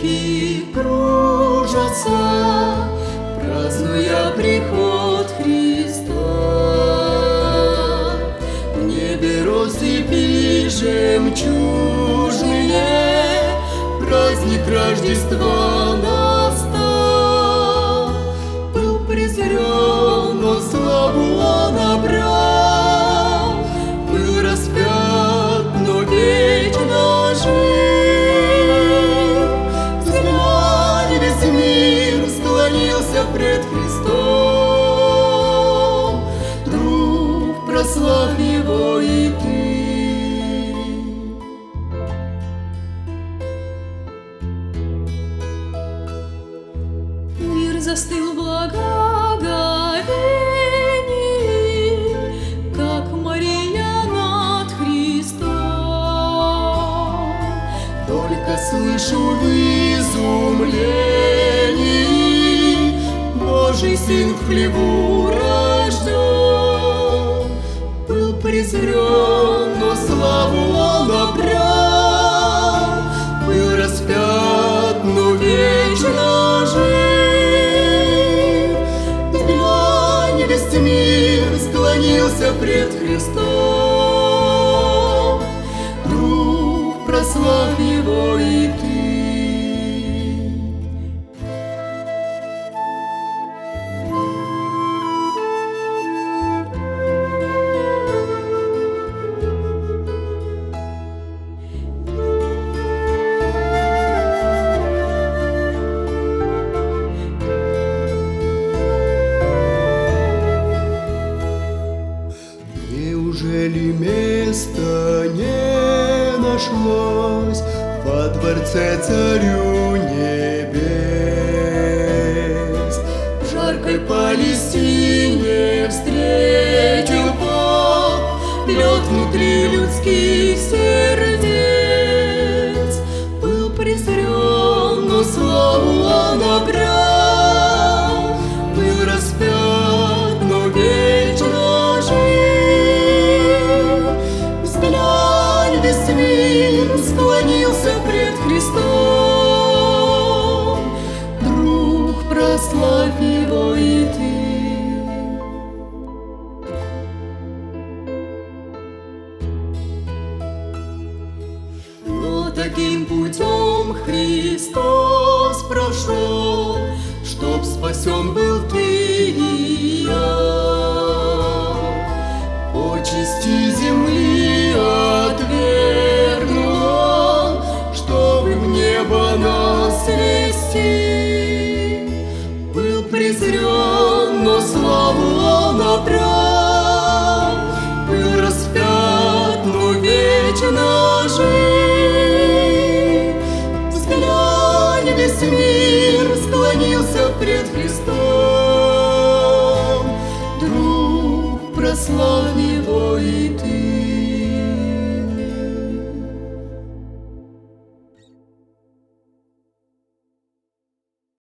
реки кружатся, празднуя приход Христа. В небе россыпи жемчужные, праздник Рождества настал. Был презрен, но славу он обрел, был распят, но вечно жив. Взглянь, весь мир склонился пред Христом. Друг, прославь Его и ты. Мир застыл в благоговении, как Мария над Христом. Только слышу в изумлении: Божий Сын в хлеву рожден. Был презрен, но славу он обрел, был распят, но вечно жив. Взглянь, весь мир склонился пред Христом. Друг, прославь Его и ты. Неужели места не нашлось во дворце Царю небес? В жаркой Палестине встретил Бог лед внутри людских сердец. Был презрен, но славу он обрел, был распят, но вечно жив. Взглянь, весь мир склонился пред Христом. Друг, прославь Его и ты. Но таким путем Христос прошел, чтоб спасен был ты и я. Почести земли отвергнул он, чтобы в небо нас вести. Был презрен, но славу он обрел, был распят, но вечно жив. Взглянь, весь мир склонился пред Христом. Друг, прославь Его и ты.